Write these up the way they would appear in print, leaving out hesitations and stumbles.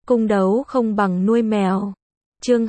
Cung đấu không bằng nuôi mèo. Chương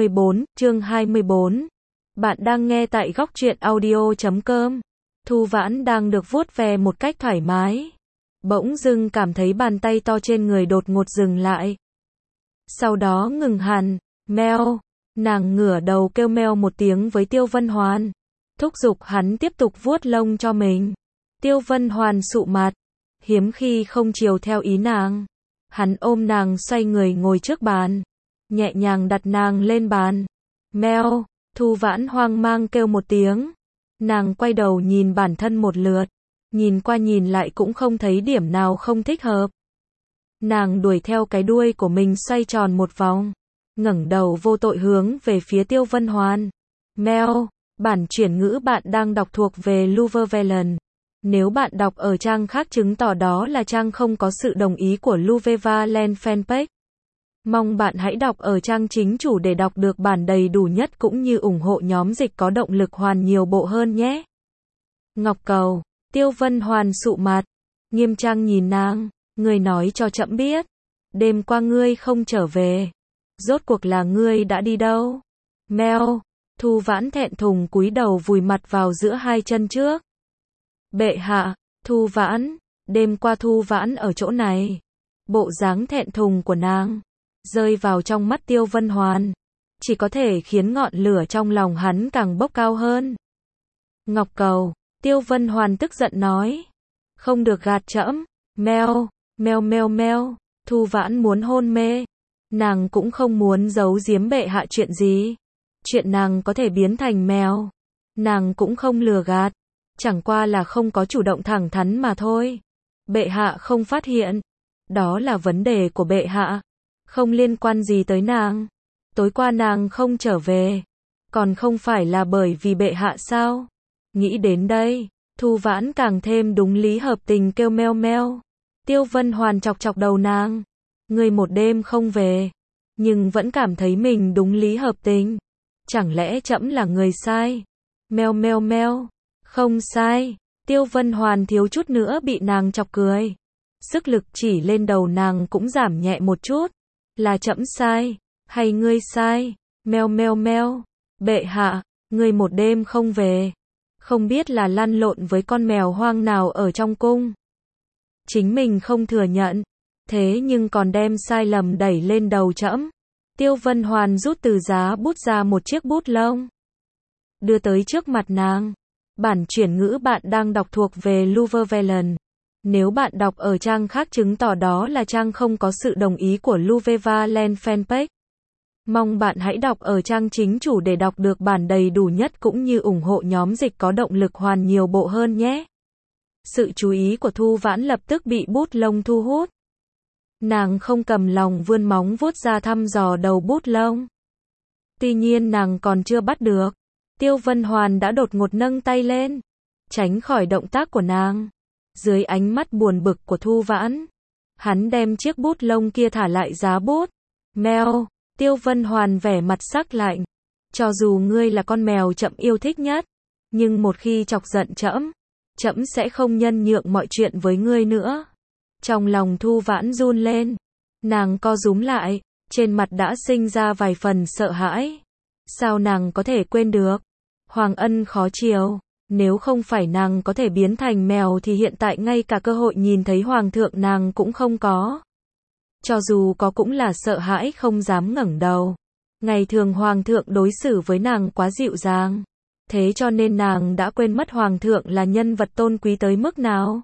24. Bạn đang nghe tại góc truyện audio.com. Thu Vãn đang được vuốt ve một cách thoải mái. Bỗng dưng cảm thấy bàn tay to trên người đột ngột dừng lại. Sau đó ngừng hẳn. Meo. Nàng ngửa đầu kêu meo một tiếng với Tiêu Vân Hoàn. Thúc giục hắn tiếp tục vuốt lông cho mình. Tiêu Vân Hoàn sụ mặt. Hiếm khi không chiều theo ý nàng. Hắn ôm nàng xoay người ngồi trước bàn. Nhẹ nhàng đặt nàng lên bàn. Meo. Thu Vãn hoang mang kêu một tiếng. Nàng quay đầu nhìn bản thân một lượt. Nhìn qua nhìn lại cũng không thấy điểm nào không thích hợp. Nàng đuổi theo cái đuôi của mình xoay tròn một vòng. Ngẩng đầu vô tội hướng về phía Tiêu Vân Hoàn. Meo. Bản chuyển ngữ bạn đang đọc thuộc về Luvevelen. Nếu bạn đọc ở trang khác chứng tỏ đó là trang không có sự đồng ý của Luvevelen fanpage. Mong bạn hãy đọc ở trang chính chủ để đọc được bản đầy đủ nhất cũng như ủng hộ nhóm dịch có động lực hoàn nhiều bộ hơn nhé. Ngọc Cầu. Tiêu Vân Hoàn sụ mặt. Nghiêm trang nhìn nàng. Ngươi nói cho trẫm biết. Đêm qua ngươi không trở về. Rốt cuộc là ngươi đã đi đâu? Meo. Thu Vãn thẹn thùng cúi đầu vùi mặt vào giữa hai chân trước. Bệ hạ. Thu Vãn. Đêm qua Thu Vãn ở chỗ này. Bộ dáng thẹn thùng của nàng rơi vào trong mắt Tiêu Vân Hoàn, chỉ có thể khiến ngọn lửa trong lòng hắn càng bốc cao hơn. Ngọc Cầu. Tiêu Vân Hoàn tức giận nói. Không được gạt trẫm. Meo. Meo meo meo. Thu Vãn muốn hôn mê. Nàng cũng không muốn giấu giếm bệ hạ chuyện gì. Chuyện nàng có thể biến thành mèo. Nàng cũng không lừa gạt. Chẳng qua là không có chủ động thẳng thắn mà thôi. Bệ hạ không phát hiện. Đó là vấn đề của bệ hạ. Không liên quan gì tới nàng. Tối qua nàng không trở về. Còn không phải là bởi vì bệ hạ sao? Nghĩ đến đây, Thu Vãn càng thêm đúng lý hợp tình kêu meo meo. Tiêu Vân Hoàn chọc chọc đầu nàng. Ngươi một đêm không về. Nhưng vẫn cảm thấy mình đúng lý hợp tình. Chẳng lẽ trẫm là người sai? Meo meo meo. Không sai. Tiêu Vân Hoàn thiếu chút nữa bị nàng chọc cười. Sức lực chỉ lên đầu nàng cũng giảm nhẹ một chút. Là trẫm sai, hay ngươi sai? Meo meo meo. Bệ hạ, ngươi một đêm không về. Không biết là lăn lộn với con mèo hoang nào ở trong cung. Chính mình không thừa nhận. Thế nhưng còn đem sai lầm đẩy lên đầu trẫm. Tiêu Vân Hoàn rút từ giá bút ra một chiếc bút lông. Đưa tới trước mặt nàng. Bản chuyển ngữ bạn đang đọc thuộc về Luvevelen. Nếu bạn đọc ở trang khác chứng tỏ đó là trang không có sự đồng ý của Luvevelen fanpage. Mong bạn hãy đọc ở trang chính chủ để đọc được bản đầy đủ nhất cũng như ủng hộ nhóm dịch có động lực hoàn nhiều bộ hơn nhé. Sự chú ý của Thu Vãn lập tức bị bút lông thu hút. Nàng không cầm lòng vươn móng vuốt ra thăm dò đầu bút lông. Tuy nhiên nàng còn chưa bắt được. Tiêu Vân Hoàn đã đột ngột nâng tay lên. Tránh khỏi động tác của nàng. Dưới ánh mắt buồn bực của Thu Vãn, hắn đem chiếc bút lông kia thả lại giá bút. Meo. Tiêu Vân Hoàn vẻ mặt sắc lạnh. Cho dù ngươi là con mèo trẫm yêu thích nhất, nhưng một khi chọc giận trẫm, trẫm sẽ không nhân nhượng mọi chuyện với ngươi nữa. Trong lòng Thu Vãn run lên. Nàng co rúm lại, trên mặt đã sinh ra vài phần sợ hãi. Sao nàng có thể quên được? Hoàng ân khó chiều. Nếu không phải nàng có thể biến thành mèo thì hiện tại ngay cả cơ hội nhìn thấy hoàng thượng nàng cũng không có. Cho dù có cũng là sợ hãi không dám ngẩng đầu. Ngày thường hoàng thượng đối xử với nàng quá dịu dàng. Thế cho nên nàng đã quên mất hoàng thượng là nhân vật tôn quý tới mức nào.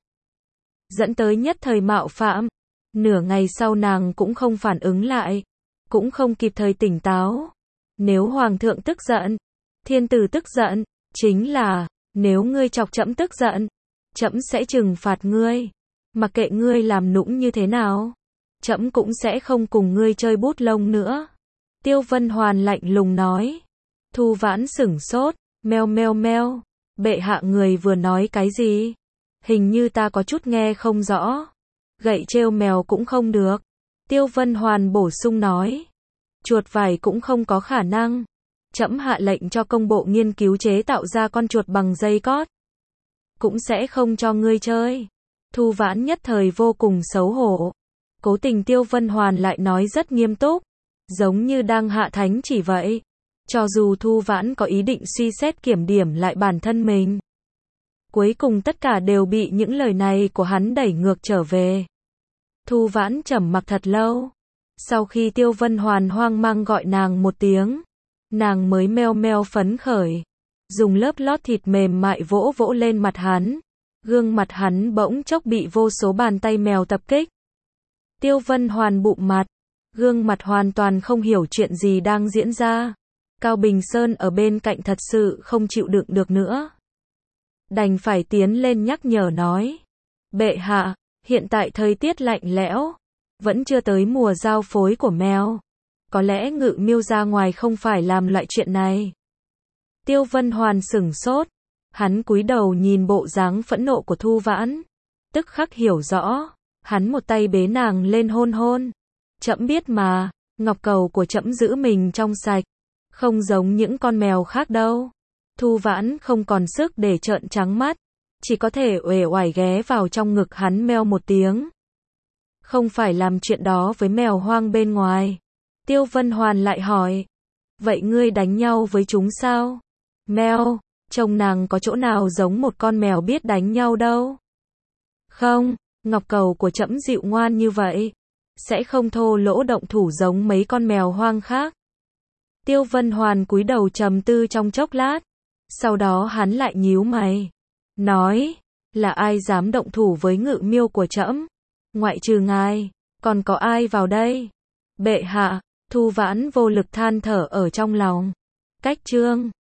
Dẫn tới nhất thời mạo phạm. Nửa ngày sau nàng cũng không phản ứng lại. Cũng không kịp thời tỉnh táo. Nếu hoàng thượng tức giận, thiên tử tức giận, chính là nếu ngươi chọc trẫm tức giận, trẫm sẽ trừng phạt ngươi. Mặc kệ ngươi làm nũng như thế nào, trẫm cũng sẽ không cùng ngươi chơi bút lông nữa. Tiêu Vân Hoàn lạnh lùng nói. Thu Vãn sửng sốt. Meo meo meo. Bệ hạ người vừa nói cái gì? Hình như ta có chút nghe không rõ. Gậy trêu mèo cũng không được. Tiêu Vân Hoàn bổ sung nói. Chuột vải cũng không có khả năng. Trẫm hạ lệnh cho công bộ nghiên cứu chế tạo ra con chuột bằng dây cót. Cũng sẽ không cho ngươi chơi. Thu Vãn nhất thời vô cùng xấu hổ. Cố tình Tiêu Vân Hoàn lại nói rất nghiêm túc, giống như đang hạ thánh chỉ vậy. Cho dù Thu Vãn có ý định suy xét kiểm điểm lại bản thân mình, cuối cùng tất cả đều bị những lời này của hắn đẩy ngược trở về. Thu Vãn trầm mặc thật lâu. Sau khi Tiêu Vân Hoàn hoang mang gọi nàng một tiếng, nàng mới meo meo phấn khởi, dùng lớp lót thịt mềm mại vỗ vỗ lên mặt hắn. Gương mặt hắn bỗng chốc bị vô số bàn tay mèo tập kích. Tiêu Vân Hoàn bụm mặt, gương mặt hoàn toàn không hiểu chuyện gì đang diễn ra. Cao Bình Sơn ở bên cạnh thật sự không chịu đựng được nữa, đành phải tiến lên nhắc nhở nói: bệ hạ, hiện tại thời tiết lạnh lẽo, vẫn chưa tới mùa giao phối của mèo, có lẽ Ngự Miêu ra ngoài không phải làm loại chuyện này. Tiêu Vân Hoàn sửng sốt, hắn cúi đầu nhìn bộ dáng phẫn nộ của Thu Vãn, tức khắc hiểu rõ, hắn một tay bế nàng lên hôn hôn. Trẫm biết mà, ngọc cầu của trẫm giữ mình trong sạch, không giống những con mèo khác đâu. Thu Vãn không còn sức để trợn trắng mắt, chỉ có thể uể oải ghé vào trong ngực hắn meo một tiếng. Không phải làm chuyện đó với mèo hoang bên ngoài. Tiêu Vân Hoàn lại hỏi, vậy ngươi đánh nhau với chúng sao? Mèo, trông nàng có chỗ nào giống một con mèo biết đánh nhau đâu. Không, ngọc cầu của trẫm dịu ngoan như vậy, sẽ không thô lỗ động thủ giống mấy con mèo hoang khác. Tiêu Vân Hoàn cúi đầu trầm tư trong chốc lát, sau đó hắn lại nhíu mày, nói, là ai dám động thủ với Ngự Miêu của trẫm? Ngoại trừ ngài, còn có ai vào đây? Bệ hạ, Thu Vãn vô lực than thở ở trong lòng. Cách chương